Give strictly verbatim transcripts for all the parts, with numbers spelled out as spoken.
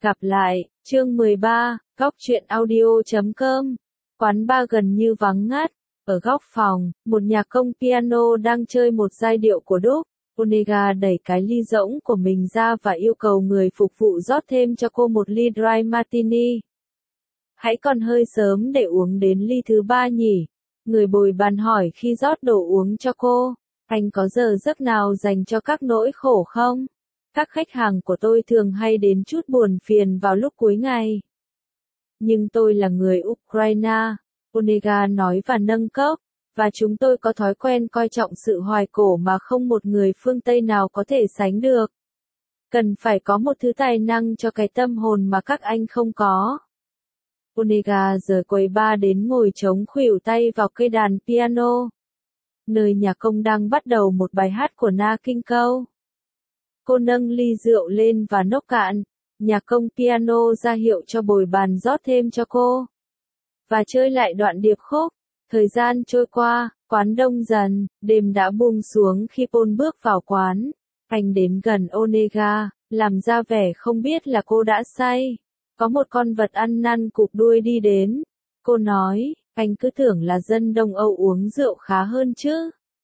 Gặp lại, chương mười ba, góc truyện audio chấm com. Quán bar gần như vắng ngắt. Ở góc phòng, một nhạc công piano đang chơi một giai điệu của Duke. Onega đẩy cái ly rỗng của mình ra và yêu cầu người phục vụ rót thêm cho cô một ly dry martini. Hãy còn hơi sớm để uống đến ly thứ ba nhỉ? Người bồi bàn hỏi khi rót đồ uống cho cô. Anh có giờ giấc nào dành cho các nỗi khổ không? Các khách hàng của tôi thường hay đến chút buồn phiền vào lúc cuối ngày. Nhưng tôi là người Ukraine, Onega nói và nâng cốc, và chúng tôi có thói quen coi trọng sự hoài cổ mà không một người phương Tây nào có thể sánh được. Cần phải có một thứ tài năng cho cái tâm hồn mà các anh không có. Onega rời quầy bar đến ngồi chống khuỷu tay vào cây đàn piano, nơi nhạc công đang bắt đầu một bài hát của Nat King Cole. Cô nâng ly rượu lên và nốc cạn. Nhạc công piano ra hiệu cho bồi bàn rót thêm cho cô. Và chơi lại đoạn điệp khúc. Thời gian trôi qua, quán đông dần, đêm đã buông xuống khi Paul bước vào quán. Anh đến gần Onega, làm ra vẻ không biết là cô đã say. Có một con vật ăn năn cụp đuôi đi đến. Cô nói, anh cứ tưởng là dân Đông Âu uống rượu khá hơn chứ.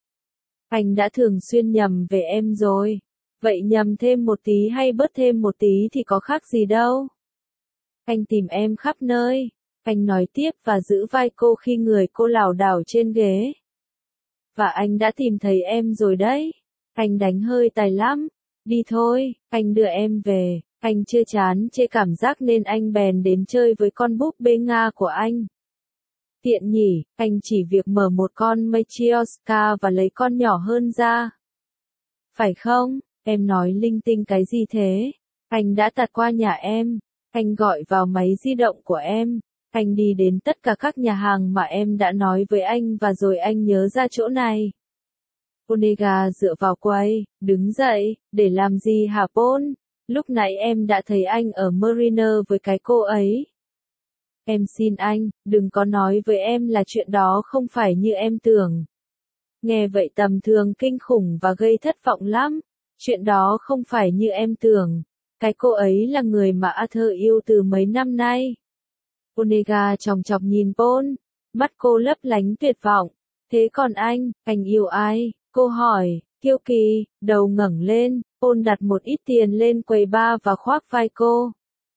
Anh đã thường xuyên nhầm về em rồi. Vậy nhầm thêm một tí hay bớt thêm một tí thì có khác gì đâu. Anh tìm em khắp nơi. Anh nói tiếp và giữ vai cô khi người cô lảo đảo trên ghế. Và anh đã tìm thấy em rồi đấy. Anh đánh hơi tài lắm. Đi thôi, anh đưa em về. Anh chưa chán chê cảm giác nên anh bèn đến chơi với con búp bê Nga của anh. Tiện nhỉ, anh chỉ việc mở một con Matryoshka và lấy con nhỏ hơn ra. Phải không? Em nói linh tinh cái gì thế? Anh đã tạt qua nhà em. Anh gọi vào máy di động của em. Anh đi đến tất cả các nhà hàng mà em đã nói với anh và rồi anh nhớ ra chỗ này. Onega dựa vào quầy, đứng dậy, để làm gì hả Paul? Lúc nãy em đã thấy anh ở Mariner với cái cô ấy. Em xin anh, đừng có nói với em là chuyện đó không phải như em tưởng. Nghe vậy tầm thường kinh khủng và gây thất vọng lắm. Chuyện đó không phải như em tưởng. Cái cô ấy là người mà Arthur yêu từ mấy năm nay. Onega chòng chọc nhìn Paul. Mắt cô lấp lánh tuyệt vọng. Thế còn anh, anh yêu ai? Cô hỏi, kiêu kỳ, đầu ngẩng lên. Paul đặt một ít tiền lên quầy bar và khoác vai cô.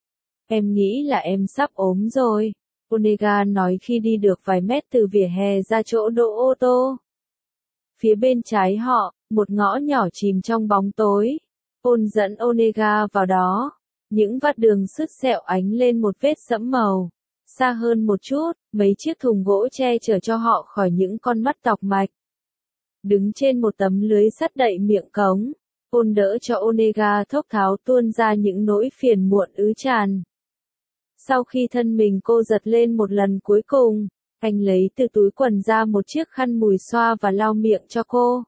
Em nghĩ là em sắp ốm rồi. Onega nói khi đi được vài mét từ vỉa hè ra chỗ đỗ ô tô. Phía bên trái họ, một ngõ nhỏ chìm trong bóng tối. Paul dẫn Onega vào đó. Những vạt đường sứt sẹo ánh lên một vết sẫm màu. Xa hơn một chút, mấy chiếc thùng gỗ che chở cho họ khỏi những con mắt tọc mạch. Đứng trên một tấm lưới sắt đậy miệng cống, Paul đỡ cho Onega thốc tháo tuôn ra những nỗi phiền muộn ứ tràn. Sau khi thân mình cô giật lên một lần cuối cùng, anh lấy từ túi quần ra một chiếc khăn mùi xoa và lau miệng cho cô.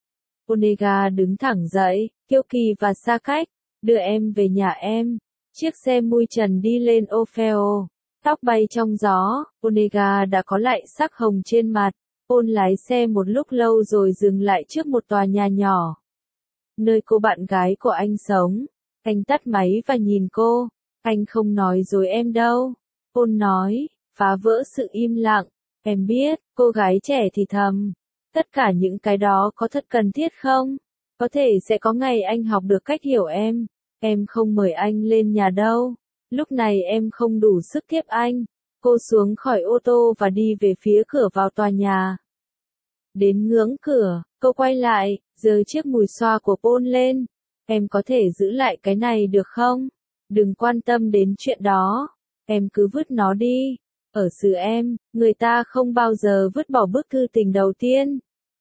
Onega đứng thẳng dậy, kiêu kỳ và xa cách, đưa em về nhà em. Chiếc xe mui trần đi lên Orfeo, tóc bay trong gió, Onega đã có lại sắc hồng trên mặt. Paul lái xe một lúc lâu rồi dừng lại trước một tòa nhà nhỏ, nơi cô bạn gái của anh sống. Anh tắt máy và nhìn cô. Anh không nói dối em đâu. Paul nói, phá vỡ sự im lặng. Em biết, cô gái trẻ thì thầm. Tất cả những cái đó có thật cần thiết không? Có thể sẽ có ngày anh học được cách hiểu em. Em không mời anh lên nhà đâu. Lúc này em không đủ sức tiếp anh. Cô xuống khỏi ô tô và đi về phía cửa vào tòa nhà. Đến ngưỡng cửa, cô quay lại, giơ chiếc mùi xoa của Paul lên. Em có thể giữ lại cái này được không? Đừng quan tâm đến chuyện đó. Em cứ vứt nó đi. Ở xứ em, người ta không bao giờ vứt bỏ bức thư tình đầu tiên.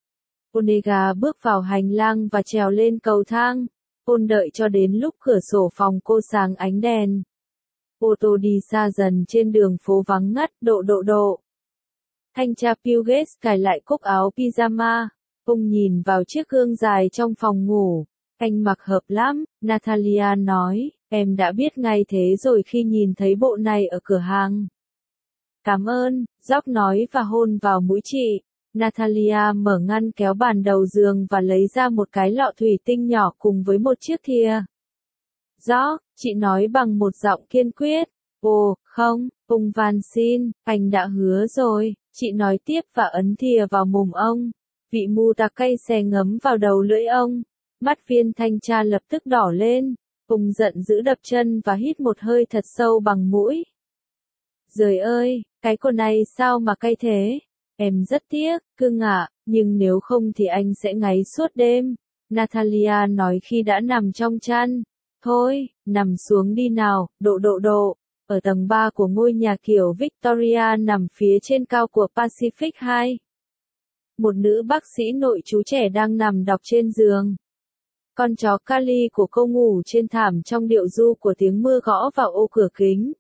Onega bước vào hành lang và trèo lên cầu thang. Paul đợi cho đến lúc cửa sổ phòng cô sáng ánh đèn. Ô tô đi xa dần trên đường phố vắng ngắt, độ độ độ. Thanh tra Puget cài lại cúc áo pyjama. Ông nhìn vào chiếc gương dài trong phòng ngủ. Anh mặc hợp lắm, Natalia nói, em đã biết ngay thế rồi khi nhìn thấy bộ này ở cửa hàng. Cảm ơn, George nói và hôn vào mũi chị. Natalia mở ngăn kéo bàn đầu giường và lấy ra một cái lọ thủy tinh nhỏ cùng với một chiếc thìa. Rõ, chị nói bằng một giọng kiên quyết. Ồ, không, ông van xin, anh đã hứa rồi, chị nói tiếp và ấn thìa vào mồm ông. Vị mù tạc cay xè ngấm vào đầu lưỡi ông. Mắt viên thanh tra lập tức đỏ lên. Ông giận dữ đập chân và hít một hơi thật sâu bằng mũi. Giời ơi, cái cô này sao mà cay thế? Em rất tiếc, cưng ạ, nhưng nếu không thì anh sẽ ngáy suốt đêm. Natalia nói khi đã nằm trong chăn. Thôi, nằm xuống đi nào, độ độ độ. Ở tầng ba của ngôi nhà kiểu Victoria nằm phía trên cao của Pacific hai. Một nữ bác sĩ nội trú trẻ đang nằm đọc trên giường. Con chó Kali của cô ngủ trên thảm trong điệu ru của tiếng mưa gõ vào ô cửa kính.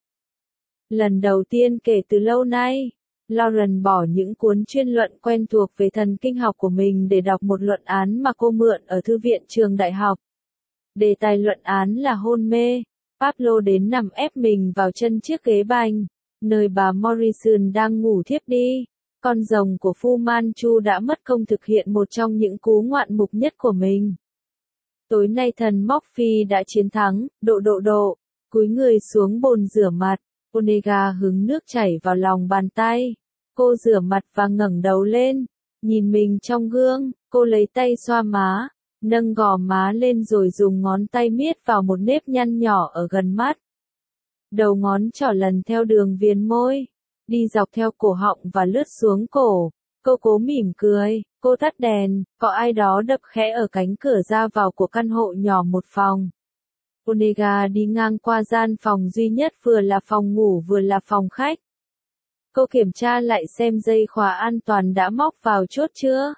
Lần đầu tiên kể từ lâu nay, Lauren bỏ những cuốn chuyên luận quen thuộc về thần kinh học của mình để đọc một luận án mà cô mượn ở thư viện trường đại học. Đề tài luận án là hôn mê. Pablo đến nằm ép mình vào chân chiếc ghế bành, nơi bà Morrison đang ngủ thiếp đi. Con rồng của Fu Manchu đã mất công thực hiện một trong những cú ngoạn mục nhất của mình. Tối nay thần Morphy đã chiến thắng, độ độ độ, cúi người xuống bồn rửa mặt. Onega hứng nước chảy vào lòng bàn tay. Cô rửa mặt và ngẩng đầu lên, nhìn mình trong gương, cô lấy tay xoa má, nâng gò má lên rồi dùng ngón tay miết vào một nếp nhăn nhỏ ở gần mắt. Đầu ngón trỏ lần theo đường viền môi, đi dọc theo cổ họng và lướt xuống cổ. Cô cố mỉm cười, cô tắt đèn, có ai đó đập khẽ ở cánh cửa ra vào của căn hộ nhỏ một phòng. Onega đi ngang qua gian phòng duy nhất vừa là phòng ngủ vừa là phòng khách. Cô kiểm tra lại xem dây khóa an toàn đã móc vào chốt chưa.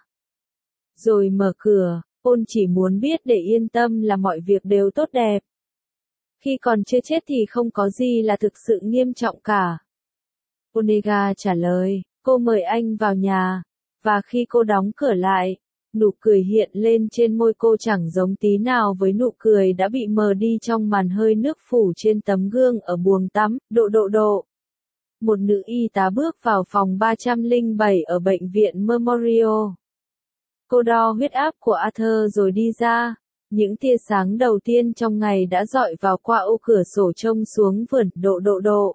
Rồi mở cửa, ôn chỉ muốn biết để yên tâm là mọi việc đều tốt đẹp. Khi còn chưa chết thì không có gì là thực sự nghiêm trọng cả. Onega trả lời, cô mời anh vào nhà, và khi cô đóng cửa lại, nụ cười hiện lên trên môi cô chẳng giống tí nào với nụ cười đã bị mờ đi trong màn hơi nước phủ trên tấm gương ở buồng tắm. Độ độ độ. Một nữ y tá bước vào phòng ba trăm lẻ bảy ở bệnh viện Memorial. Cô đo huyết áp của Arthur rồi đi ra. Những tia sáng đầu tiên trong ngày đã dọi vào qua ô cửa sổ trông xuống vườn. Độ độ độ.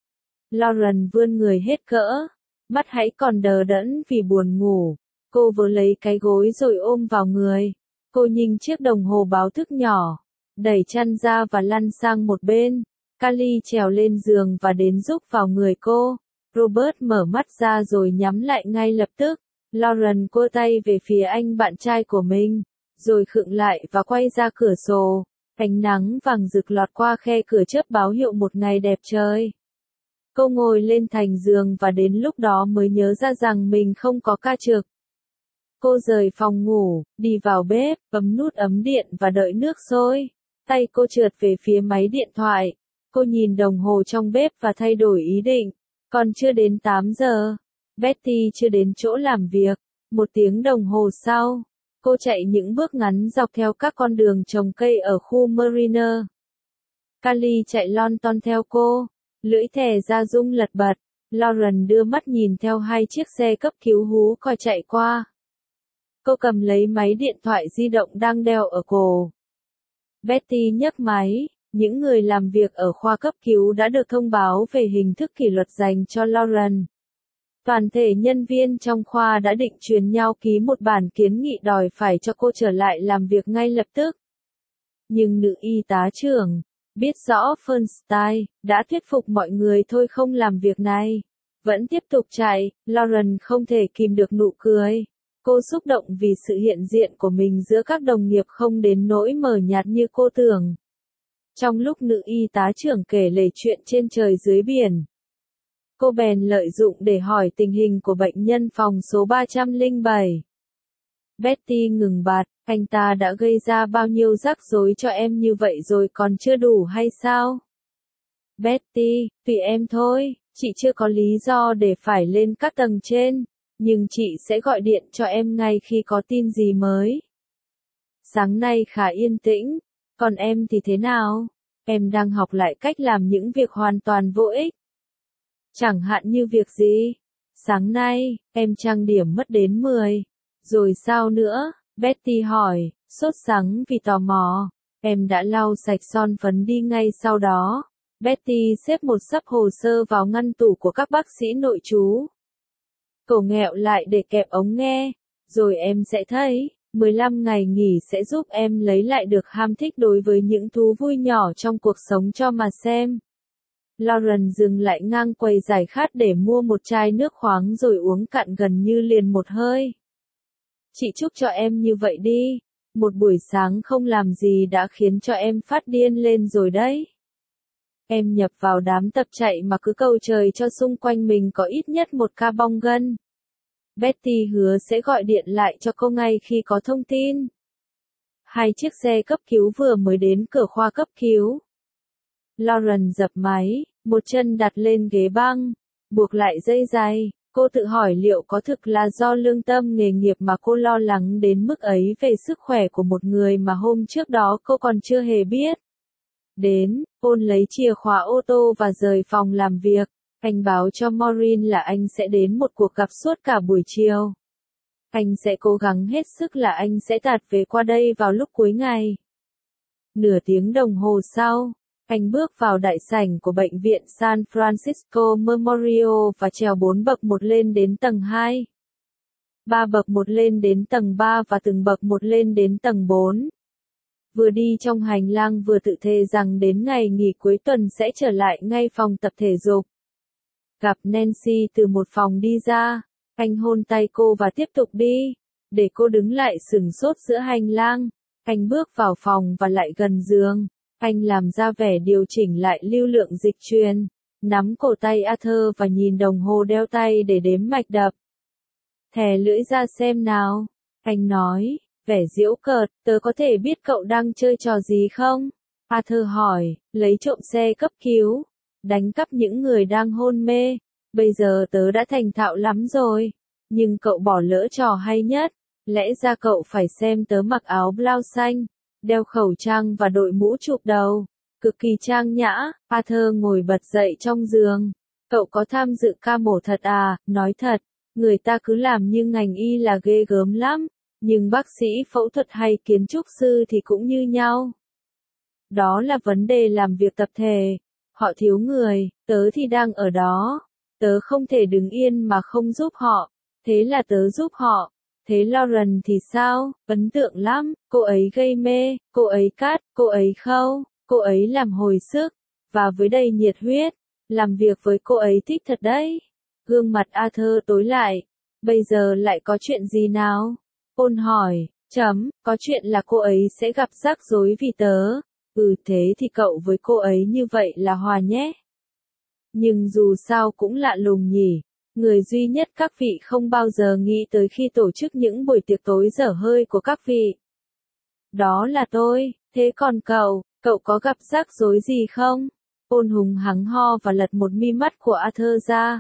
Lauren vươn người hết cỡ, mắt hãy còn đờ đẫn vì buồn ngủ. Cô vớ lấy cái gối rồi ôm vào người. Cô nhìn chiếc đồng hồ báo thức nhỏ, đẩy chăn ra và lăn sang một bên. Kali trèo lên giường và đến giúp vào người cô. Robert mở mắt ra rồi nhắm lại ngay lập tức. Lauren cua tay về phía anh bạn trai của mình, rồi khựng lại và quay ra cửa sổ. Ánh nắng vàng rực lọt qua khe cửa chớp báo hiệu một ngày đẹp trời. Cô ngồi lên thành giường và đến lúc đó mới nhớ ra rằng mình không có ca trực. Cô rời phòng ngủ, đi vào bếp, bấm nút ấm điện và đợi nước sôi. Tay cô trượt về phía máy điện thoại. Cô nhìn đồng hồ trong bếp và thay đổi ý định. Còn chưa đến tám giờ. Betty chưa đến chỗ làm việc. Một tiếng đồng hồ sau, cô chạy những bước ngắn dọc theo các con đường trồng cây ở khu Mariner. Kali chạy lon ton theo cô. Lưỡi thè ra rung lật bật. Lauren đưa mắt nhìn theo hai chiếc xe cấp cứu hú còi chạy qua. Cô cầm lấy máy điện thoại di động đang đeo ở cổ. Betty nhấc máy. Những người làm việc ở khoa cấp cứu đã được thông báo về hình thức kỷ luật dành cho Lauren. Toàn thể nhân viên trong khoa đã định truyền nhau ký một bản kiến nghị đòi phải cho cô trở lại làm việc ngay lập tức. Nhưng nữ y tá trưởng, biết rõ Feinstein, đã thuyết phục mọi người thôi không làm việc này. Vẫn tiếp tục chạy, Lauren không thể kìm được nụ cười. Cô xúc động vì sự hiện diện của mình giữa các đồng nghiệp không đến nỗi mờ nhạt như cô tưởng. Trong lúc nữ y tá trưởng kể lể chuyện trên trời dưới biển, cô bèn lợi dụng để hỏi tình hình của bệnh nhân phòng số ba trăm lẻ bảy. Betty ngừng bặt, anh ta đã gây ra bao nhiêu rắc rối cho em như vậy rồi còn chưa đủ hay sao? Betty, tùy em thôi, chị chưa có lý do để phải lên các tầng trên, nhưng chị sẽ gọi điện cho em ngay khi có tin gì mới. Sáng nay khá yên tĩnh, còn em thì thế nào? Em đang học lại cách làm những việc hoàn toàn vô ích. Chẳng hạn như việc gì? Sáng nay, em trang điểm mất đến mười. Rồi sao nữa? Betty hỏi, sốt sắng vì tò mò. Em đã lau sạch son phấn đi ngay sau đó. Betty xếp một xấp hồ sơ vào ngăn tủ của các bác sĩ nội trú. Cậu nghẹo lại để kẹp ống nghe. Rồi em sẽ thấy, mười lăm ngày nghỉ sẽ giúp em lấy lại được ham thích đối với những thú vui nhỏ trong cuộc sống cho mà xem. Lauren dừng lại ngang quầy giải khát để mua một chai nước khoáng rồi uống cạn gần như liền một hơi. Chị chúc cho em như vậy đi. Một buổi sáng không làm gì đã khiến cho em phát điên lên rồi đấy. Em nhập vào đám tập chạy mà cứ cầu trời cho xung quanh mình có ít nhất một ca bong gân. Betty hứa sẽ gọi điện lại cho cô ngay khi có thông tin. Hai chiếc xe cấp cứu vừa mới đến cửa khoa cấp cứu. Lauren dập máy, một chân đặt lên ghế băng, buộc lại dây giày. Cô tự hỏi liệu có thực là do lương tâm nghề nghiệp mà cô lo lắng đến mức ấy về sức khỏe của một người mà hôm trước đó cô còn chưa hề biết. Đến, Paul lấy chìa khóa ô tô và rời phòng làm việc. Anh báo cho Maureen là anh sẽ đến một cuộc gặp suốt cả buổi chiều. Anh sẽ cố gắng hết sức là anh sẽ tạt về qua đây vào lúc cuối ngày. Nửa tiếng đồng hồ sau, anh bước vào đại sảnh của bệnh viện San Francisco Memorial và trèo bốn bậc một lên đến tầng hai. Ba bậc một lên đến tầng ba và từng bậc một lên đến tầng bốn. Vừa đi trong hành lang vừa tự thề rằng đến ngày nghỉ cuối tuần sẽ trở lại ngay phòng tập thể dục. Gặp Nancy từ một phòng đi ra, anh hôn tay cô và tiếp tục đi, để cô đứng lại sửng sốt giữa hành lang. Anh bước vào phòng và lại gần giường. Anh làm ra vẻ điều chỉnh lại lưu lượng dịch truyền, nắm cổ tay Arthur và nhìn đồng hồ đeo tay để đếm mạch đập. Thè lưỡi ra xem nào, anh nói, vẻ giễu cợt, tớ có thể biết cậu đang chơi trò gì không? Arthur hỏi, lấy trộm xe cấp cứu, đánh cắp những người đang hôn mê, bây giờ tớ đã thành thạo lắm rồi, nhưng cậu bỏ lỡ trò hay nhất, lẽ ra cậu phải xem tớ mặc áo blau xanh, đeo khẩu trang và đội mũ chụp đầu, cực kỳ trang nhã. Arthur ngồi bật dậy trong giường, cậu có tham dự ca mổ thật à? Nói thật, người ta cứ làm như ngành y là ghê gớm lắm, nhưng bác sĩ phẫu thuật hay kiến trúc sư thì cũng như nhau. Đó là vấn đề làm việc tập thể, họ thiếu người, tớ thì đang ở đó, tớ không thể đứng yên mà không giúp họ, thế là tớ giúp họ. Thế Lauren thì sao? Ấn tượng lắm, cô ấy gây mê, cô ấy cắt, cô ấy khâu, cô ấy làm hồi sức, và với đầy nhiệt huyết, làm việc với cô ấy thích thật đấy. Gương mặt Arthur tối lại, bây giờ lại có chuyện gì nào? Paul hỏi, chấm, có chuyện là cô ấy sẽ gặp rắc rối vì tớ. Ừ thế thì cậu với cô ấy như vậy là hòa nhé. Nhưng dù sao cũng lạ lùng nhỉ. Người duy nhất các vị không bao giờ nghĩ tới khi tổ chức những buổi tiệc tối dở hơi của các vị. Đó là tôi, thế còn cậu, cậu có gặp rắc rối gì không? Paul hùng hắng ho và lật một mi mắt của Arthur ra.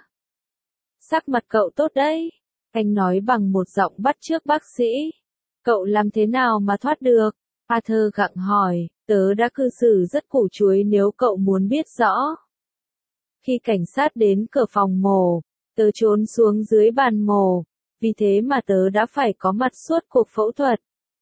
Sắc mặt cậu tốt đấy, anh nói bằng một giọng bắt chước bác sĩ. Cậu làm thế nào mà thoát được? Arthur gặng hỏi, tớ đã cư xử rất củ chuối nếu cậu muốn biết rõ. Khi cảnh sát đến cửa phòng mổ, tớ trốn xuống dưới bàn mổ, vì thế mà tớ đã phải có mặt suốt cuộc phẫu thuật.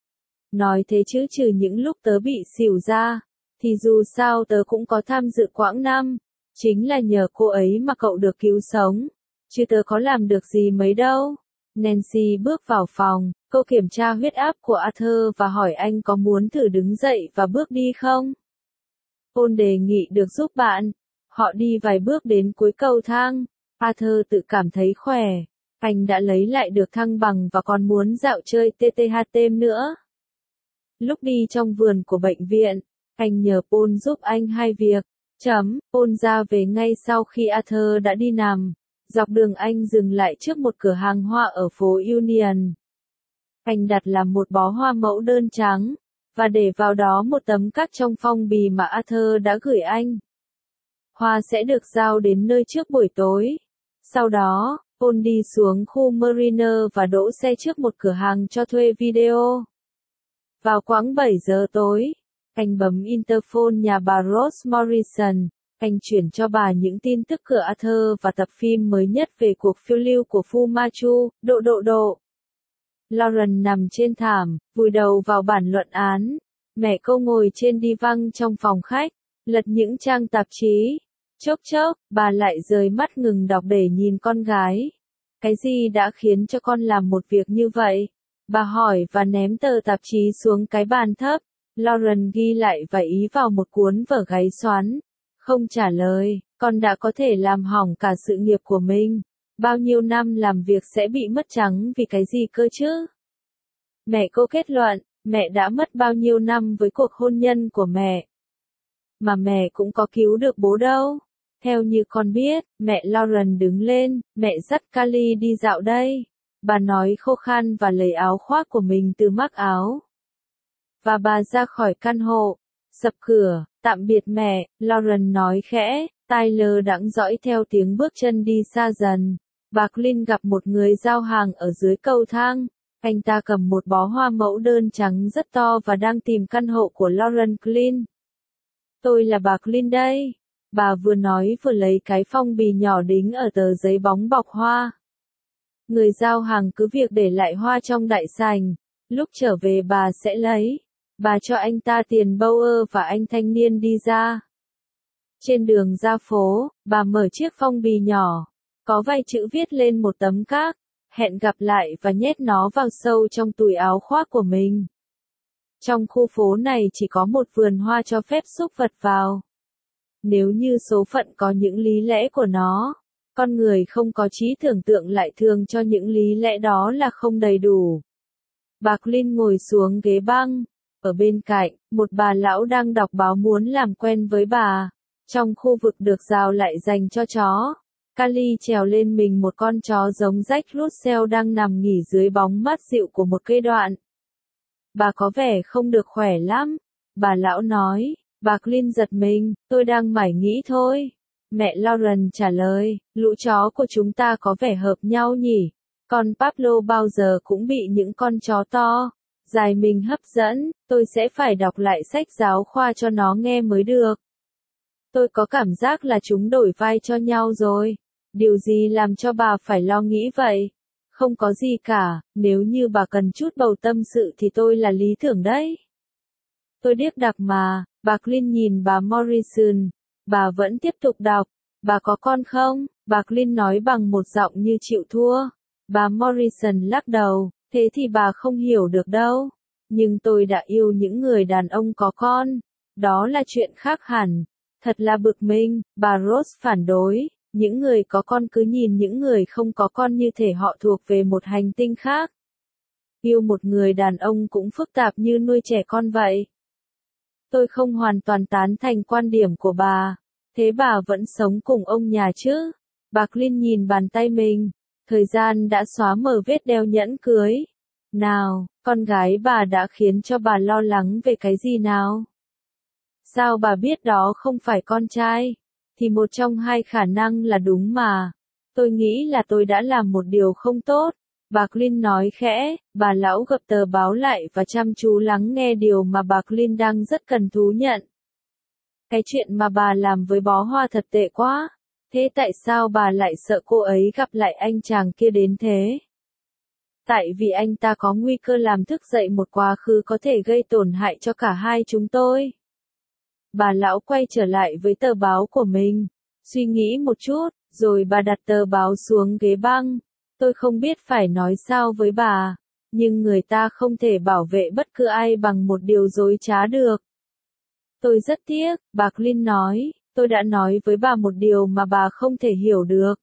Nói thế chứ trừ những lúc tớ bị xỉu ra, thì dù sao tớ cũng có tham dự quãng năm, chính là nhờ cô ấy mà cậu được cứu sống, chứ tớ có làm được gì mấy đâu. Nancy bước vào phòng, cô kiểm tra huyết áp của Arthur và hỏi anh có muốn thử đứng dậy và bước đi không. Paul đề nghị được giúp bạn, họ đi vài bước đến cuối cầu thang. Arthur tự cảm thấy khỏe, anh đã lấy lại được thăng bằng và còn muốn dạo chơi tê tê hát thêm nữa. Lúc đi trong vườn của bệnh viện, anh nhờ Paul giúp anh hai việc. Chấm, Paul ra về ngay sau khi Arthur đã đi nằm. Dọc đường anh dừng lại trước một cửa hàng hoa ở phố Union. Anh đặt làm một bó hoa mẫu đơn trắng, và để vào đó một tấm cát trong phong bì mà Arthur đã gửi anh. Hoa sẽ được giao đến nơi trước buổi tối. Sau đó, Paul đi xuống khu Mariner và đỗ xe trước một cửa hàng cho thuê video. Vào khoảng bảy giờ tối, anh bấm interphone nhà bà Rose Morrison. Anh chuyển cho bà những tin tức của Arthur và tập phim mới nhất về cuộc phiêu lưu của Fu Manchu, độ độ độ. Lauren nằm trên thảm, vùi đầu vào bản luận án. Mẹ cô ngồi trên đi văng trong phòng khách, lật những trang tạp chí. Chốc chốc, bà lại rời mắt ngừng đọc để nhìn con gái. Cái gì đã khiến cho con làm một việc như vậy? Bà hỏi và ném tờ tạp chí xuống cái bàn thấp. Lauren ghi lại và ý vào một cuốn vở gáy xoắn. Không trả lời, con đã có thể làm hỏng cả sự nghiệp của mình. Bao nhiêu năm làm việc sẽ bị mất trắng vì cái gì cơ chứ? Mẹ cô kết luận, mẹ đã mất bao nhiêu năm với cuộc hôn nhân của mẹ. Mà mẹ cũng có cứu được bố đâu. Theo như con biết, mẹ Lauren đứng lên, mẹ dắt Kali đi dạo đây. Bà nói khô khan và lấy áo khoác của mình từ mắc áo. Và bà ra khỏi căn hộ, sập cửa, tạm biệt mẹ, Lauren nói khẽ, tai lơ đãng dõi theo tiếng bước chân đi xa dần. Bà Clint gặp một người giao hàng ở dưới cầu thang. Anh ta cầm một bó hoa mẫu đơn trắng rất to và đang tìm căn hộ của Lauren Clint. Tôi là bà Clint đây. Bà vừa nói vừa lấy cái phong bì nhỏ đính ở tờ giấy bóng bọc hoa. Người giao hàng cứ việc để lại hoa trong đại sảnh. Lúc trở về bà sẽ lấy. Bà cho anh ta tiền Bauer và anh thanh niên đi ra. Trên đường ra phố, bà mở chiếc phong bì nhỏ. Có vài chữ viết lên một tấm cát. Hẹn gặp lại và nhét nó vào sâu trong túi áo khoác của mình. Trong khu phố này chỉ có một vườn hoa cho phép súc vật vào. Nếu như số phận có những lý lẽ của nó, con người không có trí tưởng tượng lại thường cho những lý lẽ đó là không đầy đủ. Bà Clint ngồi xuống ghế băng. Ở bên cạnh, một bà lão đang đọc báo muốn làm quen với bà. Trong khu vực được rào lại dành cho chó. Kali trèo lên mình một con chó giống Jack Russell đang nằm nghỉ dưới bóng mát dịu của một cây đoạn. Bà có vẻ không được khỏe lắm. Bà lão nói. Bà Clint giật mình, tôi đang mải nghĩ thôi. Mẹ Lauren trả lời, lũ chó của chúng ta có vẻ hợp nhau nhỉ. Con Pablo bao giờ cũng bị những con chó to, dài mình hấp dẫn, tôi sẽ phải đọc lại sách giáo khoa cho nó nghe mới được. Tôi có cảm giác là chúng đổi vai cho nhau rồi. Điều gì làm cho bà phải lo nghĩ vậy? Không có gì cả, nếu như bà cần chút bầu tâm sự thì tôi là lý tưởng đấy. Tôi điếc đặc mà, bà Clint nhìn bà Morrison. Bà vẫn tiếp tục đọc. Bà có con không? Bà Clint nói bằng một giọng như chịu thua. Bà Morrison lắc đầu, thế thì bà không hiểu được đâu. Nhưng tôi đã yêu những người đàn ông có con. Đó là chuyện khác hẳn. Thật là bực mình, bà Rose phản đối. Những người có con cứ nhìn những người không có con như thể họ thuộc về một hành tinh khác. Yêu một người đàn ông cũng phức tạp như nuôi trẻ con vậy. Tôi không hoàn toàn tán thành quan điểm của bà. Thế bà vẫn sống cùng ông nhà chứ? Bà Clint nhìn bàn tay mình. Thời gian đã xóa mờ vết đeo nhẫn cưới. Nào, con gái bà đã khiến cho bà lo lắng về cái gì nào? Sao bà biết đó không phải con trai? Thì một trong hai khả năng là đúng mà. Tôi nghĩ là tôi đã làm một điều không tốt. Bà Clint nói khẽ, bà lão gập tờ báo lại và chăm chú lắng nghe điều mà bà Clint đang rất cần thú nhận. Cái chuyện mà bà làm với bó hoa thật tệ quá. Thế tại sao bà lại sợ cô ấy gặp lại anh chàng kia đến thế? Tại vì anh ta có nguy cơ làm thức dậy một quá khứ có thể gây tổn hại cho cả hai chúng tôi. Bà lão quay trở lại với tờ báo của mình. Suy nghĩ một chút, rồi bà đặt tờ báo xuống ghế băng. Tôi không biết phải nói sao với bà, nhưng người ta không thể bảo vệ bất cứ ai bằng một điều dối trá được. Tôi rất tiếc, bà Clint nói, tôi đã nói với bà một điều mà bà không thể hiểu được.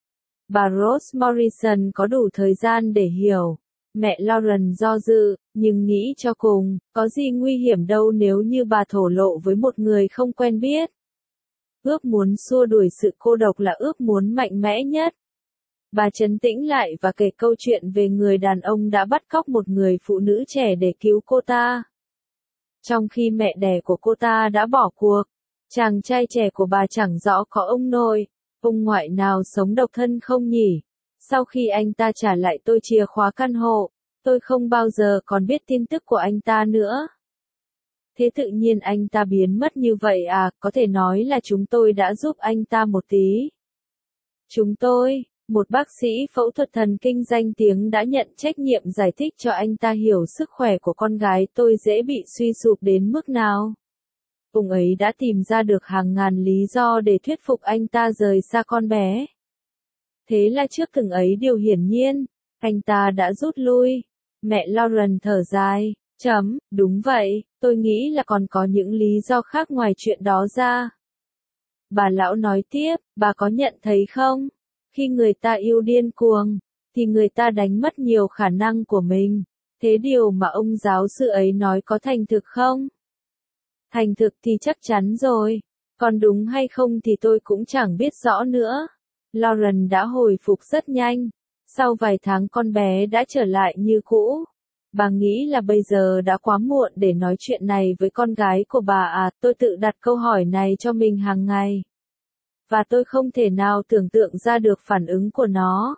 Bà Rose Morrison có đủ thời gian để hiểu. Mẹ Lauren do dự, nhưng nghĩ cho cùng, có gì nguy hiểm đâu nếu như bà thổ lộ với một người không quen biết. Ước muốn xua đuổi sự cô độc là ước muốn mạnh mẽ nhất. Bà trấn tĩnh lại và kể câu chuyện về người đàn ông đã bắt cóc một người phụ nữ trẻ để cứu cô ta. Trong khi mẹ đẻ của cô ta đã bỏ cuộc, chàng trai trẻ của bà chẳng rõ có ông nội, ông ngoại nào sống độc thân không nhỉ? Sau khi anh ta trả lại tôi chìa khóa căn hộ, tôi không bao giờ còn biết tin tức của anh ta nữa. Thế tự nhiên anh ta biến mất như vậy à, có thể nói là chúng tôi đã giúp anh ta một tí. Chúng tôi, Một bác sĩ phẫu thuật thần kinh danh tiếng đã nhận trách nhiệm giải thích cho anh ta hiểu sức khỏe của con gái tôi dễ bị suy sụp đến mức nào. Ông ấy đã tìm ra được hàng ngàn lý do để thuyết phục anh ta rời xa con bé. Thế là trước từng ấy điều hiển nhiên, anh ta đã rút lui. Mẹ Lauren thở dài, chấm, đúng vậy, tôi nghĩ là còn có những lý do khác ngoài chuyện đó ra. Bà lão nói tiếp, bà có nhận thấy không? Khi người ta yêu điên cuồng, thì người ta đánh mất nhiều khả năng của mình. Thế điều mà ông giáo sư ấy nói có thành thực không? Thành thực thì chắc chắn rồi. Còn đúng hay không thì tôi cũng chẳng biết rõ nữa. Lauren đã hồi phục rất nhanh. Sau vài tháng con bé đã trở lại như cũ. Bà nghĩ là bây giờ đã quá muộn để nói chuyện này với con gái của bà à? Tôi tự đặt câu hỏi này cho mình hàng ngày. Và tôi không thể nào tưởng tượng ra được phản ứng của nó.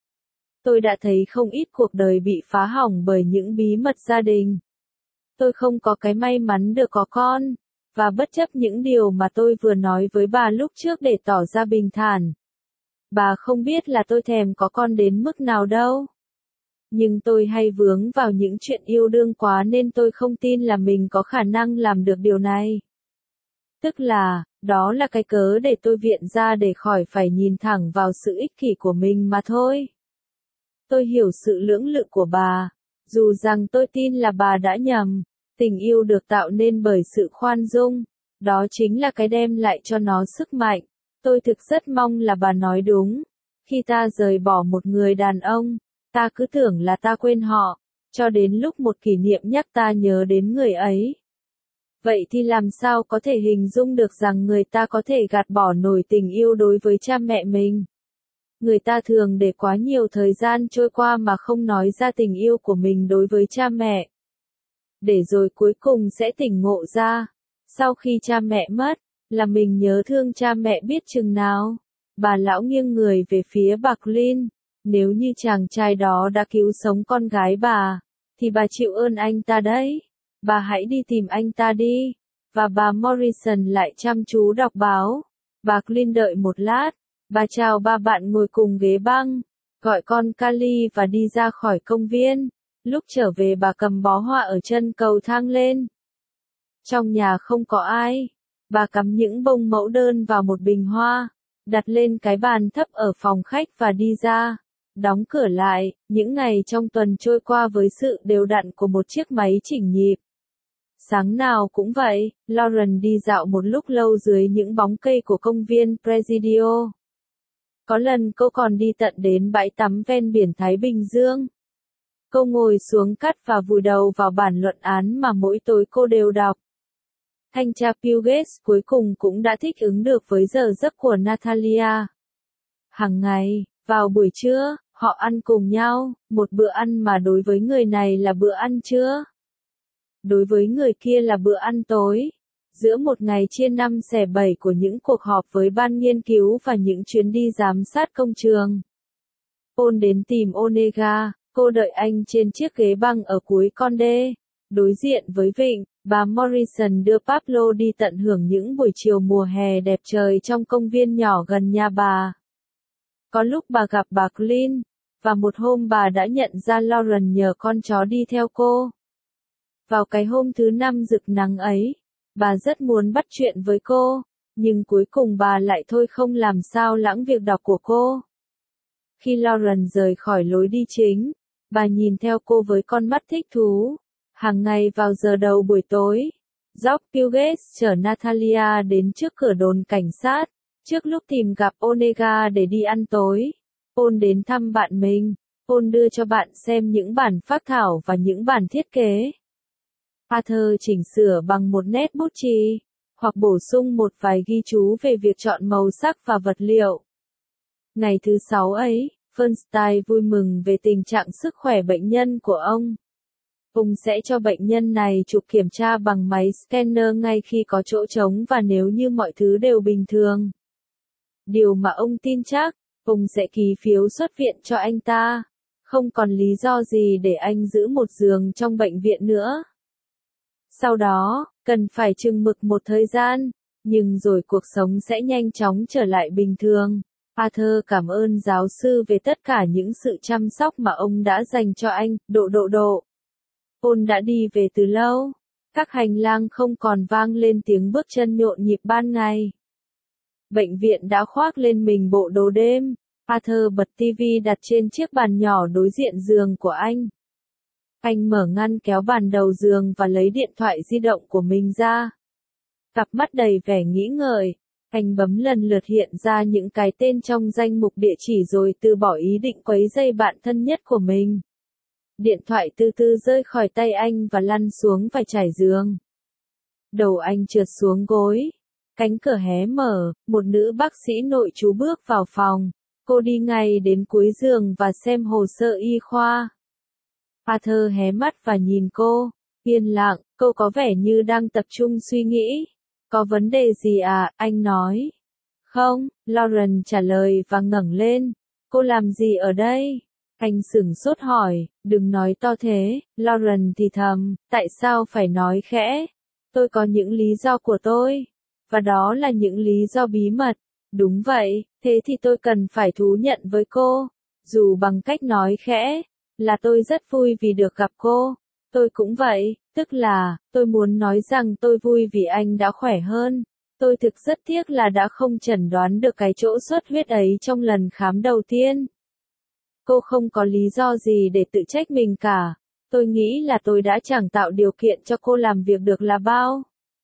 Tôi đã thấy không ít cuộc đời bị phá hỏng bởi những bí mật gia đình. Tôi không có cái may mắn được có con, và bất chấp những điều mà tôi vừa nói với bà lúc trước để tỏ ra bình thản. Bà không biết là tôi thèm có con đến mức nào đâu. Nhưng tôi hay vướng vào những chuyện yêu đương quá nên tôi không tin là mình có khả năng làm được điều này. Tức là, đó là cái cớ để tôi viện ra để khỏi phải nhìn thẳng vào sự ích kỷ của mình mà thôi. Tôi hiểu sự lưỡng lự của bà, dù rằng tôi tin là bà đã nhầm. Tình yêu được tạo nên bởi sự khoan dung, đó chính là cái đem lại cho nó sức mạnh. Tôi thực rất mong là bà nói đúng. Khi ta rời bỏ một người đàn ông, ta cứ tưởng là ta quên họ, cho đến lúc một kỷ niệm nhắc ta nhớ đến người ấy. Vậy thì làm sao có thể hình dung được rằng người ta có thể gạt bỏ nổi tình yêu đối với cha mẹ mình? Người ta thường để quá nhiều thời gian trôi qua mà không nói ra tình yêu của mình đối với cha mẹ. Để rồi cuối cùng sẽ tỉnh ngộ ra, sau khi cha mẹ mất, là mình nhớ thương cha mẹ biết chừng nào. Bà lão nghiêng người về phía bà Glynn, nếu như chàng trai đó đã cứu sống con gái bà, thì bà chịu ơn anh ta đấy. Bà hãy đi tìm anh ta đi. Và bà Morrison lại chăm chú đọc báo. Bà Glynn đợi một lát, bà chào ba bạn ngồi cùng ghế băng, gọi con Callie và đi ra khỏi công viên. Lúc trở về bà cầm bó hoa ở chân cầu thang lên. Trong nhà không có ai. Bà cắm những bông mẫu đơn vào một bình hoa, đặt lên cái bàn thấp ở phòng khách và đi ra. Đóng cửa lại, những ngày trong tuần trôi qua với sự đều đặn của một chiếc máy chỉnh nhịp. Sáng nào cũng vậy, Lauren đi dạo một lúc lâu dưới những bóng cây của công viên Presidio. Có lần cô còn đi tận đến bãi tắm ven biển Thái Bình Dương. Cô ngồi xuống cắt và vùi đầu vào bản luận án mà mỗi tối cô đều đọc. Thanh tra Puget cuối cùng cũng đã thích ứng được với giờ giấc của Natalia. Hàng ngày, vào buổi trưa, họ ăn cùng nhau, một bữa ăn mà đối với người này là bữa ăn trưa. Đối với người kia là bữa ăn tối. Giữa một ngày chia năm xẻ bảy của những cuộc họp với ban nghiên cứu và những chuyến đi giám sát công trường. Paul đến tìm Onega, cô đợi anh trên chiếc ghế băng ở cuối con đê. Đối diện với vịnh, bà Morrison đưa Pablo đi tận hưởng những buổi chiều mùa hè đẹp trời trong công viên nhỏ gần nhà bà. Có lúc bà gặp bà Glynn, và một hôm bà đã nhận ra Lauren nhờ con chó đi theo cô. Vào cái hôm thứ năm rực nắng ấy, bà rất muốn bắt chuyện với cô, nhưng cuối cùng bà lại thôi không làm sao lãng việc đọc của cô. Khi Lauren rời khỏi lối đi chính, bà nhìn theo cô với con mắt thích thú. Hàng ngày vào giờ đầu buổi tối, George Puget chở Natalia đến trước cửa đồn cảnh sát, trước lúc tìm gặp Onega để đi ăn tối. Paul đến thăm bạn mình, Paul đưa cho bạn xem những bản phác thảo và những bản thiết kế. Arthur chỉnh sửa bằng một nét bút chì, hoặc bổ sung một vài ghi chú về việc chọn màu sắc và vật liệu. Ngày thứ sáu ấy, Feinstein vui mừng về tình trạng sức khỏe bệnh nhân của ông. Ông sẽ cho bệnh nhân này chụp kiểm tra bằng máy scanner ngay khi có chỗ trống và nếu như mọi thứ đều bình thường. Điều mà ông tin chắc, ông sẽ ký phiếu xuất viện cho anh ta. Không còn lý do gì để anh giữ một giường trong bệnh viện nữa. Sau đó, cần phải chừng mực một thời gian, nhưng rồi cuộc sống sẽ nhanh chóng trở lại bình thường. Arthur cảm ơn giáo sư về tất cả những sự chăm sóc mà ông đã dành cho anh, độ độ độ. Paul đã đi về từ lâu. Các hành lang không còn vang lên tiếng bước chân nhộn nhịp ban ngày. Bệnh viện đã khoác lên mình bộ đồ đêm. Arthur bật tivi đặt trên chiếc bàn nhỏ đối diện giường của anh. Anh mở ngăn kéo bàn đầu giường và lấy điện thoại di động của mình ra. Cặp mắt đầy vẻ nghĩ ngợi, anh bấm lần lượt hiện ra những cái tên trong danh mục địa chỉ rồi từ bỏ ý định quấy rầy bạn thân nhất của mình. Điện thoại từ từ rơi khỏi tay anh và lăn xuống vài trải giường. Đầu anh trượt xuống gối. Cánh cửa hé mở, một nữ bác sĩ nội trú bước vào phòng. Cô đi ngay đến cuối giường và xem hồ sơ y khoa. Arthur hé mắt và nhìn cô. Yên lặng, cô có vẻ như đang tập trung suy nghĩ. Có vấn đề gì à, anh nói. Không, Lauren trả lời và ngẩng lên. Cô làm gì ở đây? Anh sửng sốt hỏi, đừng nói to thế, Lauren thì thầm, tại sao phải nói khẽ? Tôi có những lý do của tôi. Và đó là những lý do bí mật. Đúng vậy, thế thì tôi cần phải thú nhận với cô. Dù bằng cách nói khẽ, là tôi rất vui vì được gặp cô. Tôi cũng vậy, tức là, tôi muốn nói rằng tôi vui vì anh đã khỏe hơn. Tôi thực rất tiếc là đã không chẩn đoán được cái chỗ xuất huyết ấy trong lần khám đầu tiên. Cô không có lý do gì để tự trách mình cả. Tôi nghĩ là tôi đã chẳng tạo điều kiện cho cô làm việc được là bao.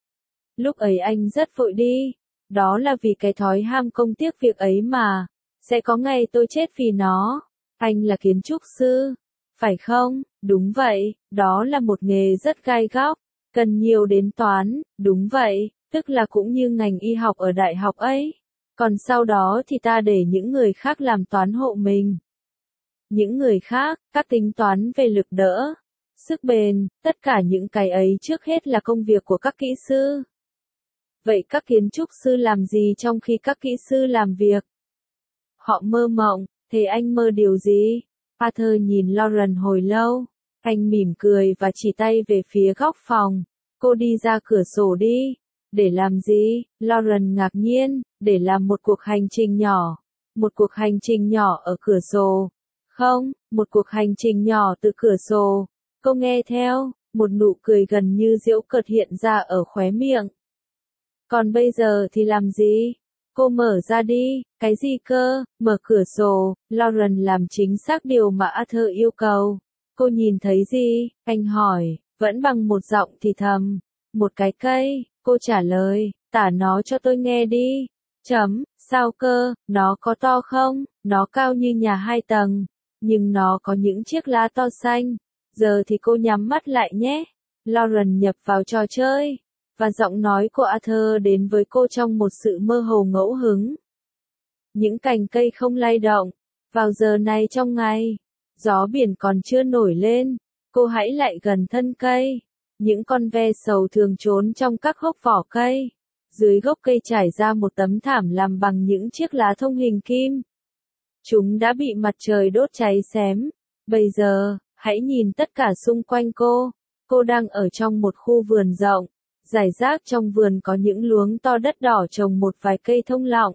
Lúc ấy anh rất vội đi. Đó là vì cái thói ham công tiếc việc ấy mà. Sẽ có ngày tôi chết vì nó. Anh là kiến trúc sư. Phải không? Đúng vậy. Đó là một nghề rất gai góc. Cần nhiều đến toán. Đúng vậy. Tức là cũng như ngành y học ở đại học ấy. Còn sau đó thì ta để những người khác làm toán hộ mình. Những người khác, các tính toán về lực đỡ, sức bền, tất cả những cái ấy trước hết là công việc của các kỹ sư. Vậy các kiến trúc sư làm gì trong khi các kỹ sư làm việc? Họ mơ mộng, thế anh mơ điều gì? Arthur nhìn Lauren hồi lâu. Anh mỉm cười và chỉ tay về phía góc phòng. Cô đi ra cửa sổ đi. Để làm gì? Lauren ngạc nhiên, để làm một cuộc hành trình nhỏ. Một cuộc hành trình nhỏ ở cửa sổ. Không, một cuộc hành trình nhỏ từ cửa sổ. Cô nghe theo, một nụ cười gần như giễu cợt hiện ra ở khóe miệng. Còn bây giờ thì làm gì? Cô mở ra đi, cái gì cơ, mở cửa sổ, Lauren làm chính xác điều mà Arthur yêu cầu. Cô nhìn thấy gì? Anh hỏi, vẫn bằng một giọng thì thầm. Một cái cây, cô trả lời, tả nó cho tôi nghe đi. Chấm, sao cơ, nó có to không? Nó cao như nhà hai tầng. Nhưng nó có những chiếc lá to xanh. Giờ thì cô nhắm mắt lại nhé. Lauren nhập vào trò chơi. Và giọng nói của Arthur đến với cô trong một sự mơ hồ ngẫu hứng. Những cành cây không lay động. Vào giờ này trong ngày, gió biển còn chưa nổi lên. Cô hãy lại gần thân cây. Những con ve sầu thường trốn trong các hốc vỏ cây. Dưới gốc cây trải ra một tấm thảm làm bằng những chiếc lá thông hình kim. Chúng đã bị mặt trời đốt cháy xém. Bây giờ, hãy nhìn tất cả xung quanh cô. Cô đang ở trong một khu vườn rộng. Rải rác trong vườn có những luống to đất đỏ trồng một vài cây thông lọng.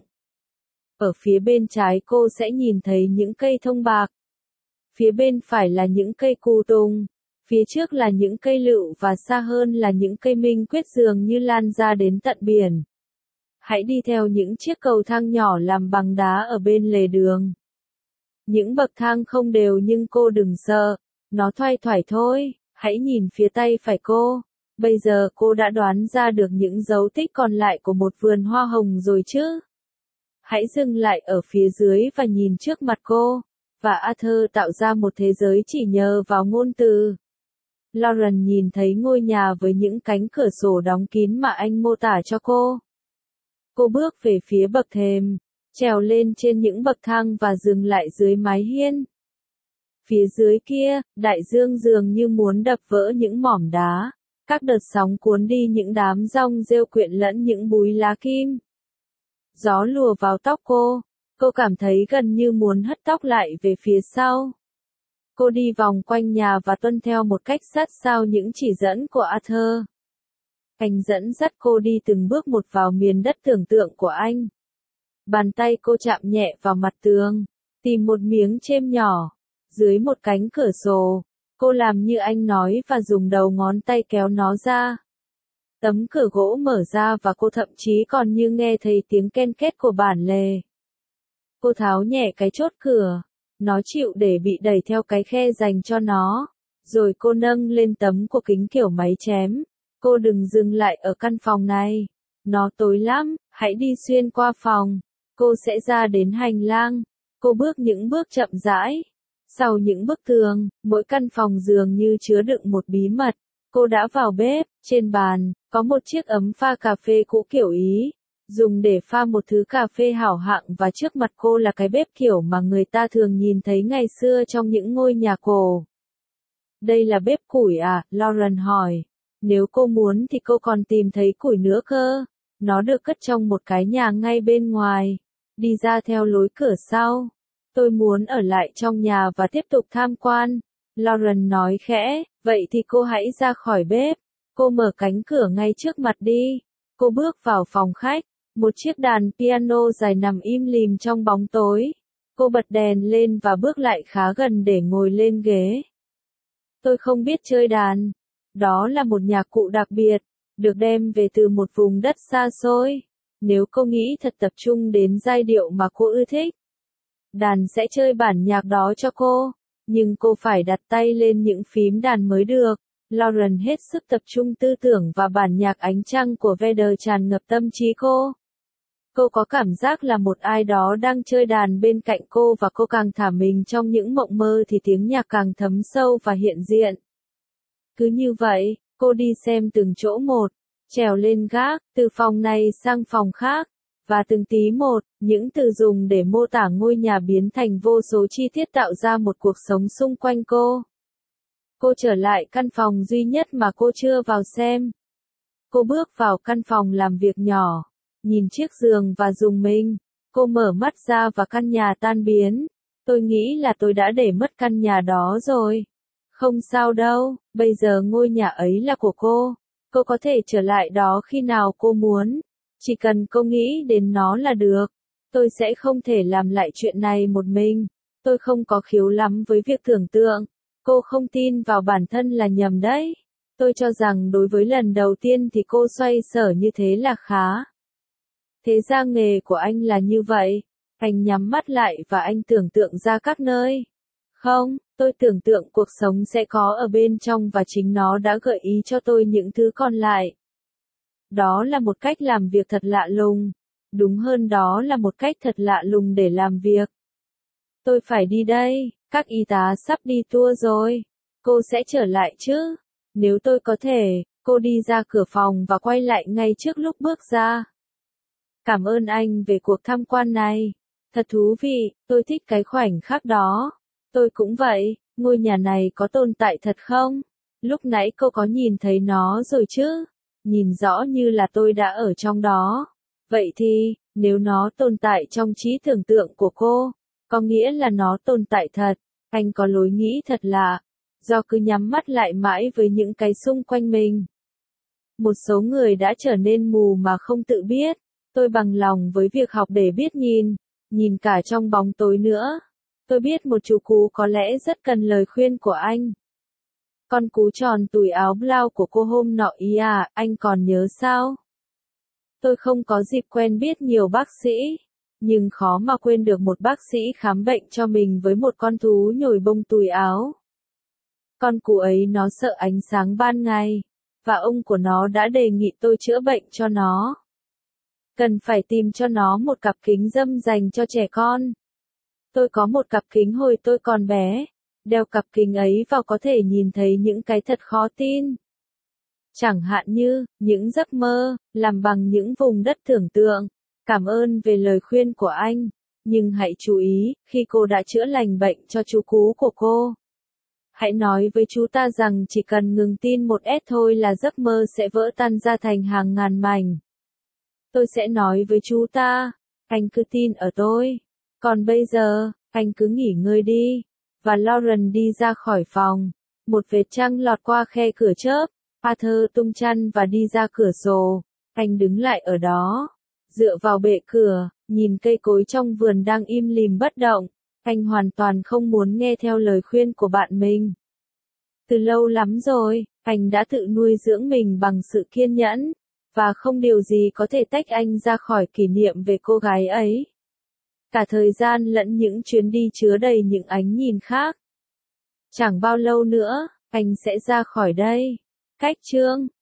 Ở phía bên trái cô sẽ nhìn thấy những cây thông bạc. Phía bên phải là những cây cù tùng. Phía trước là những cây lựu và xa hơn là những cây minh quyết dường như lan ra đến tận biển. Hãy đi theo những chiếc cầu thang nhỏ làm bằng đá ở bên lề đường. Những bậc thang không đều nhưng cô đừng sợ. Nó thoai thoải thôi. Hãy nhìn phía tay phải cô. Bây giờ cô đã đoán ra được những dấu tích còn lại của một vườn hoa hồng rồi chứ? Hãy dừng lại ở phía dưới và nhìn trước mặt cô. Và Arthur tạo ra một thế giới chỉ nhờ vào ngôn từ. Lauren nhìn thấy ngôi nhà với những cánh cửa sổ đóng kín mà anh mô tả cho cô. Cô bước về phía bậc thềm, trèo lên trên những bậc thang và dừng lại dưới mái hiên. Phía dưới kia, đại dương dường như muốn đập vỡ những mỏm đá. Các đợt sóng cuốn đi những đám rong rêu quyện lẫn những búi lá kim. Gió lùa vào tóc cô. Cô cảm thấy gần như muốn hất tóc lại về phía sau. Cô đi vòng quanh nhà và tuân theo một cách sát sao những chỉ dẫn của Arthur. Anh dẫn dắt cô đi từng bước một vào miền đất tưởng tượng của anh. Bàn tay cô chạm nhẹ vào mặt tường, tìm một miếng chêm nhỏ. Dưới một cánh cửa sổ, cô làm như anh nói và dùng đầu ngón tay kéo nó ra. Tấm cửa gỗ mở ra và cô thậm chí còn như nghe thấy tiếng ken két của bản lề. Cô tháo nhẹ cái chốt cửa, nó chịu để bị đẩy theo cái khe dành cho nó. Rồi cô nâng lên tấm của kính kiểu máy chém. Cô đừng dừng lại ở căn phòng này. Nó tối lắm, hãy đi xuyên qua phòng. Cô sẽ ra đến hành lang. Cô bước những bước chậm rãi. Sau những bức tường, mỗi căn phòng dường như chứa đựng một bí mật. Cô đã vào bếp, trên bàn, có một chiếc ấm pha cà phê cũ kiểu Ý, dùng để pha một thứ cà phê hảo hạng và trước mặt cô là cái bếp kiểu mà người ta thường nhìn thấy ngày xưa trong những ngôi nhà cổ. Đây là bếp củi à? Lauren hỏi. Nếu cô muốn thì cô còn tìm thấy củi nữa cơ. Nó được cất trong một cái nhà ngay bên ngoài. Đi ra theo lối cửa sau. Tôi muốn ở lại trong nhà và tiếp tục tham quan. Lauren nói khẽ, vậy thì cô hãy ra khỏi bếp. Cô mở cánh cửa ngay trước mặt đi. Cô bước vào phòng khách. Một chiếc đàn piano dài nằm im lìm trong bóng tối. Cô bật đèn lên và bước lại khá gần để ngồi lên ghế. Tôi không biết chơi đàn. Đó là một nhạc cụ đặc biệt, được đem về từ một vùng đất xa xôi. Nếu cô nghĩ thật tập trung đến giai điệu mà cô ưa thích, đàn sẽ chơi bản nhạc đó cho cô. Nhưng cô phải đặt tay lên những phím đàn mới được. Lauren hết sức tập trung tư tưởng và bản nhạc Ánh Trăng của Vedder tràn ngập tâm trí cô. Cô có cảm giác là một ai đó đang chơi đàn bên cạnh cô và cô càng thả mình trong những mộng mơ thì tiếng nhạc càng thấm sâu và hiện diện. Cứ như vậy, cô đi xem từng chỗ một, trèo lên gác, từ phòng này sang phòng khác, và từng tí một, những từ dùng để mô tả ngôi nhà biến thành vô số chi tiết tạo ra một cuộc sống xung quanh cô. Cô trở lại căn phòng duy nhất mà cô chưa vào xem. Cô bước vào căn phòng làm việc nhỏ, nhìn chiếc giường và rùng mình. Cô mở mắt ra và căn nhà tan biến. Tôi nghĩ là tôi đã để mất căn nhà đó rồi. Không sao đâu, bây giờ ngôi nhà ấy là của cô. Cô có thể trở lại đó khi nào cô muốn. Chỉ cần cô nghĩ đến nó là được. Tôi sẽ không thể làm lại chuyện này một mình. Tôi không có khiếu lắm với việc tưởng tượng. Cô không tin vào bản thân là nhầm đấy. Tôi cho rằng đối với lần đầu tiên thì cô xoay sở như thế là khá. Thế ra nghề của anh là như vậy. Anh nhắm mắt lại và anh tưởng tượng ra các nơi. Không, tôi tưởng tượng cuộc sống sẽ có ở bên trong và chính nó đã gợi ý cho tôi những thứ còn lại. Đó là một cách làm việc thật lạ lùng. Đúng hơn đó là một cách thật lạ lùng để làm việc. Tôi phải đi đây, các y tá sắp đi tour rồi. Cô sẽ trở lại chứ? Nếu tôi có thể, cô đi ra cửa phòng và quay lại ngay trước lúc bước ra. Cảm ơn anh về cuộc tham quan này. Thật thú vị, tôi thích cái khoảnh khắc đó. Tôi cũng vậy, ngôi nhà này có tồn tại thật không? Lúc nãy cô có nhìn thấy nó rồi chứ? Nhìn rõ như là tôi đã ở trong đó. Vậy thì, nếu nó tồn tại trong trí tưởng tượng của cô, có nghĩa là nó tồn tại thật. Anh có lối nghĩ thật lạ, do cứ nhắm mắt lại mãi với những cái xung quanh mình. Một số người đã trở nên mù mà không tự biết. Tôi bằng lòng với việc học để biết nhìn, nhìn cả trong bóng tối nữa. Tôi biết một chú cú có lẽ rất cần lời khuyên của anh. Con cú tròn tủi áo blau của cô hôm nọ ý à, anh còn nhớ sao? Tôi không có dịp quen biết nhiều bác sĩ, nhưng khó mà quên được một bác sĩ khám bệnh cho mình với một con thú nhồi bông tủi áo. Con cú ấy nó sợ ánh sáng ban ngày, và ông của nó đã đề nghị tôi chữa bệnh cho nó. Cần phải tìm cho nó một cặp kính râm dành cho trẻ con. Tôi có một cặp kính hồi tôi còn bé. Đeo cặp kính ấy vào có thể nhìn thấy những cái thật khó tin. Chẳng hạn như, những giấc mơ, làm bằng những vùng đất tưởng tượng. Cảm ơn về lời khuyên của anh. Nhưng hãy chú ý, khi cô đã chữa lành bệnh cho chú cú của cô, hãy nói với chú ta rằng chỉ cần ngừng tin một ét thôi là giấc mơ sẽ vỡ tan ra thành hàng ngàn mảnh. Tôi sẽ nói với chú ta, anh cứ tin ở tôi. Còn bây giờ, anh cứ nghỉ ngơi đi. Và Lauren đi ra khỏi phòng. Một vệt trăng lọt qua khe cửa chớp. Arthur tung chăn và đi ra cửa sổ. Anh đứng lại ở đó, dựa vào bệ cửa, nhìn cây cối trong vườn đang im lìm bất động, anh hoàn toàn không muốn nghe theo lời khuyên của bạn mình. Từ lâu lắm rồi, anh đã tự nuôi dưỡng mình bằng sự kiên nhẫn, và không điều gì có thể tách anh ra khỏi kỷ niệm về cô gái ấy. Cả thời gian lẫn những chuyến đi chứa đầy những ánh nhìn khác. Chẳng bao lâu nữa, anh sẽ ra khỏi đây. Cách chương